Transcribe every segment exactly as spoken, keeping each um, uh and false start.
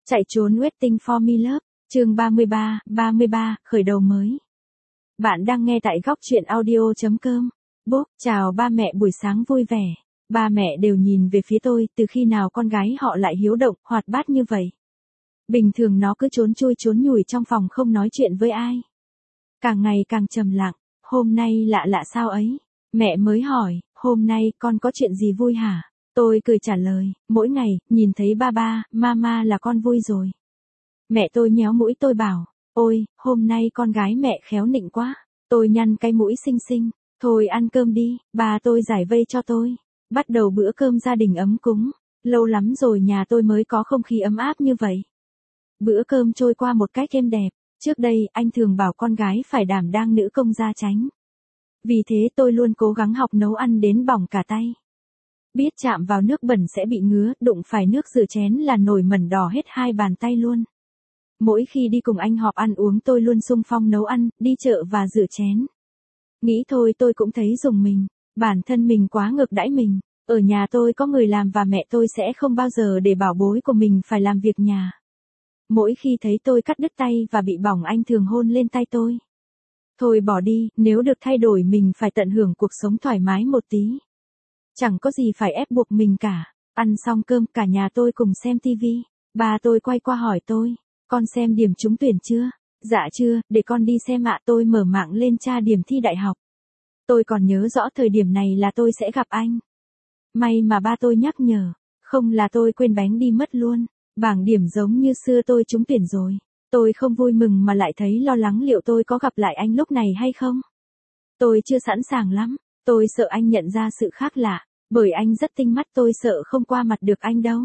Chạy trốn Waiting for Me Love, chương ba mươi ba, ba mươi ba, khởi đầu mới. Bạn đang nghe tại góc truyện audio.com. Bốp, chào ba mẹ buổi sáng vui vẻ. Ba mẹ đều nhìn về phía tôi, từ khi nào con gái họ lại hiếu động, hoạt bát như vậy. Bình thường nó cứ trốn chui trốn nhủi trong phòng không nói chuyện với ai. Càng ngày càng trầm lặng, hôm nay lạ lạ sao ấy. Mẹ mới hỏi, hôm nay con có chuyện gì vui hả? Tôi cười trả lời, mỗi ngày, nhìn thấy ba ba, mama là con vui rồi. Mẹ tôi nhéo mũi tôi bảo, ôi, hôm nay con gái mẹ khéo nịnh quá. Tôi nhăn cái mũi xinh xinh, thôi ăn cơm đi, bà tôi giải vây cho tôi. Bắt đầu bữa cơm gia đình ấm cúng, lâu lắm rồi nhà tôi mới có không khí ấm áp như vậy. Bữa cơm trôi qua một cách êm đẹp, trước đây anh thường bảo con gái phải đảm đang nữ công gia chánh. Vì thế tôi luôn cố gắng học nấu ăn đến bỏng cả tay. Biết chạm vào nước bẩn sẽ bị ngứa, đụng phải nước rửa chén là nổi mẩn đỏ hết hai bàn tay luôn. Mỗi khi đi cùng anh họp ăn uống tôi luôn xung phong nấu ăn, đi chợ và rửa chén. Nghĩ thôi tôi cũng thấy rùng mình, bản thân mình quá ngược đãi mình. Ở nhà tôi có người làm và mẹ tôi sẽ không bao giờ để bảo bối của mình phải làm việc nhà. Mỗi khi thấy tôi cắt đứt tay và bị bỏng anh thường hôn lên tay tôi. Thôi bỏ đi, nếu được thay đổi mình phải tận hưởng cuộc sống thoải mái một tí. Chẳng có gì phải ép buộc mình cả. Ăn xong cơm cả nhà tôi cùng xem tivi. Bà tôi quay qua hỏi tôi, con xem điểm trúng tuyển chưa? Dạ chưa, để con đi xem ạ. Tôi mở mạng lên tra điểm thi đại học. Tôi còn nhớ rõ thời điểm này là tôi sẽ gặp anh. May mà ba tôi nhắc nhở, không là tôi quên bánh đi mất luôn. Bảng điểm giống như xưa tôi trúng tuyển rồi. Tôi không vui mừng mà lại thấy lo lắng liệu tôi có gặp lại anh lúc này hay không. Tôi chưa sẵn sàng lắm, tôi sợ anh nhận ra sự khác lạ, bởi anh rất tinh mắt tôi sợ không qua mặt được anh đâu.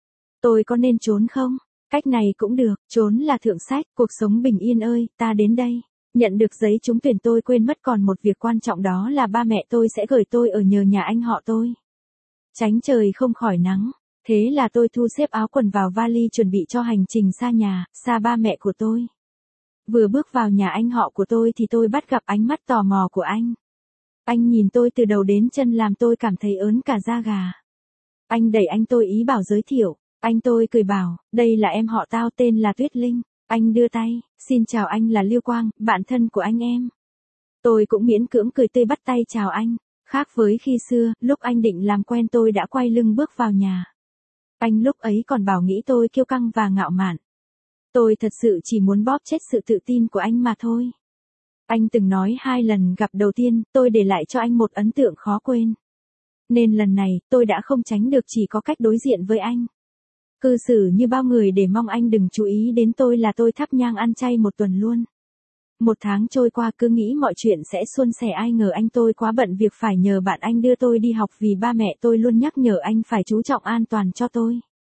Tôi có nên trốn không? Cách này cũng được, trốn là thượng sách, cuộc sống bình yên ơi, ta đến đây. Nhận được giấy trúng tuyển tôi quên mất còn một việc quan trọng đó là ba mẹ tôi sẽ gửi tôi ở nhờ nhà anh họ tôi. Tránh trời không khỏi nắng. Thế là tôi thu xếp áo quần vào vali chuẩn bị cho hành trình xa nhà, xa ba mẹ của tôi. Vừa bước vào nhà anh họ của tôi thì tôi bắt gặp ánh mắt tò mò của anh. Anh nhìn tôi từ đầu đến chân làm tôi cảm thấy ớn cả da gà. Anh đẩy anh tôi ý bảo giới thiệu, anh tôi cười bảo, đây là em họ tao tên là Tuyết Linh. Anh đưa tay, xin chào anh là Lưu Quang, bạn thân của anh em. Tôi cũng miễn cưỡng cười tươi bắt tay chào anh, khác với khi xưa, lúc anh định làm quen tôi đã quay lưng bước vào nhà. Anh lúc ấy còn bảo nghĩ tôi kiêu căng và ngạo mạn. Tôi thật sự chỉ muốn bóp chết sự tự tin của anh mà thôi. Anh từng nói hai lần gặp đầu tiên, tôi để lại cho anh một ấn tượng khó quên. Nên lần này, tôi đã không tránh được chỉ có cách đối diện với anh. Cư xử như bao người để mong anh đừng chú ý đến tôi là tôi thắp nhang ăn chay một tuần luôn. Một tháng trôi qua cứ nghĩ mọi chuyện sẽ suôn sẻ ai ngờ anh tôi quá bận việc phải nhờ bạn anh đưa tôi đi học vì ba mẹ tôi luôn nhắc nhở anh phải chú trọng an toàn cho tôi.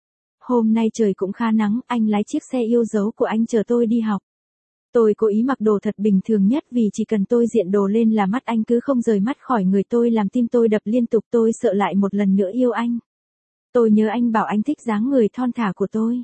Hôm nay trời cũng khá nắng, anh lái chiếc xe yêu dấu của anh chờ tôi đi học. Tôi cố ý mặc đồ thật bình thường nhất vì chỉ cần tôi diện đồ lên là mắt anh cứ không rời mắt khỏi người tôi làm tim tôi đập liên tục tôi sợ lại một lần nữa yêu anh. Tôi nhớ anh bảo anh thích dáng người thon thả của tôi.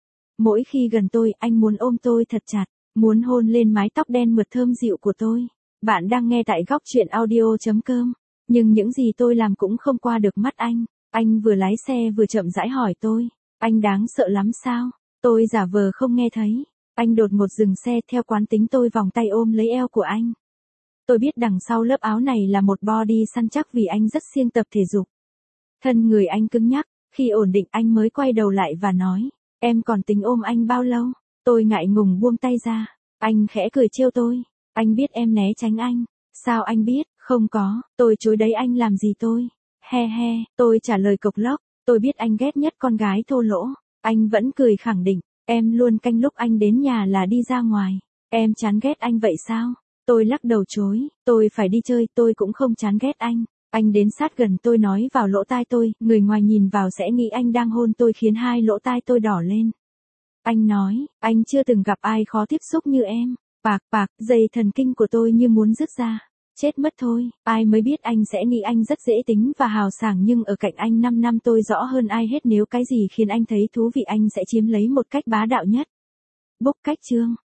Mỗi khi gần tôi anh muốn ôm tôi thật chặt. Muốn hôn lên mái tóc đen mượt thơm dịu của tôi. Bạn đang nghe tại góc truyện audio.com. Nhưng những gì tôi làm cũng không qua được mắt anh. Anh vừa lái xe vừa chậm rãi hỏi tôi. Anh đáng sợ lắm sao? Tôi giả vờ không nghe thấy. Anh đột ngột dừng xe theo quán tính tôi vòng tay ôm lấy eo của anh. Tôi biết đằng sau lớp áo này là một body săn chắc vì anh rất siêng tập thể dục. Thân người anh cứng nhắc. Khi ổn định anh mới quay đầu lại và nói. Em còn tính ôm anh bao lâu? Tôi ngại ngùng buông tay ra. Anh khẽ cười trêu tôi. Anh biết em né tránh anh. Sao anh biết? Không có, tôi chối đấy anh làm gì tôi? He he, tôi trả lời cộc lốc. Tôi biết anh ghét nhất con gái thô lỗ. Anh vẫn cười khẳng định. Em luôn canh lúc anh đến nhà là đi ra ngoài. Em chán ghét anh vậy sao? Tôi lắc đầu chối. Tôi phải đi chơi, tôi cũng không chán ghét anh. Anh đến sát gần tôi nói vào lỗ tai tôi. Người ngoài nhìn vào sẽ nghĩ anh đang hôn tôi khiến hai lỗ tai tôi đỏ lên. Anh nói, anh chưa từng gặp ai khó tiếp xúc như em. Bạc bạc, dây thần kinh của tôi như muốn rứt ra. Chết mất thôi, ai mới biết anh sẽ nghĩ anh rất dễ tính và hào sảng nhưng ở cạnh anh năm năm tôi rõ hơn ai hết nếu cái gì khiến anh thấy thú vị anh sẽ chiếm lấy một cách bá đạo nhất. Bốc cách chương.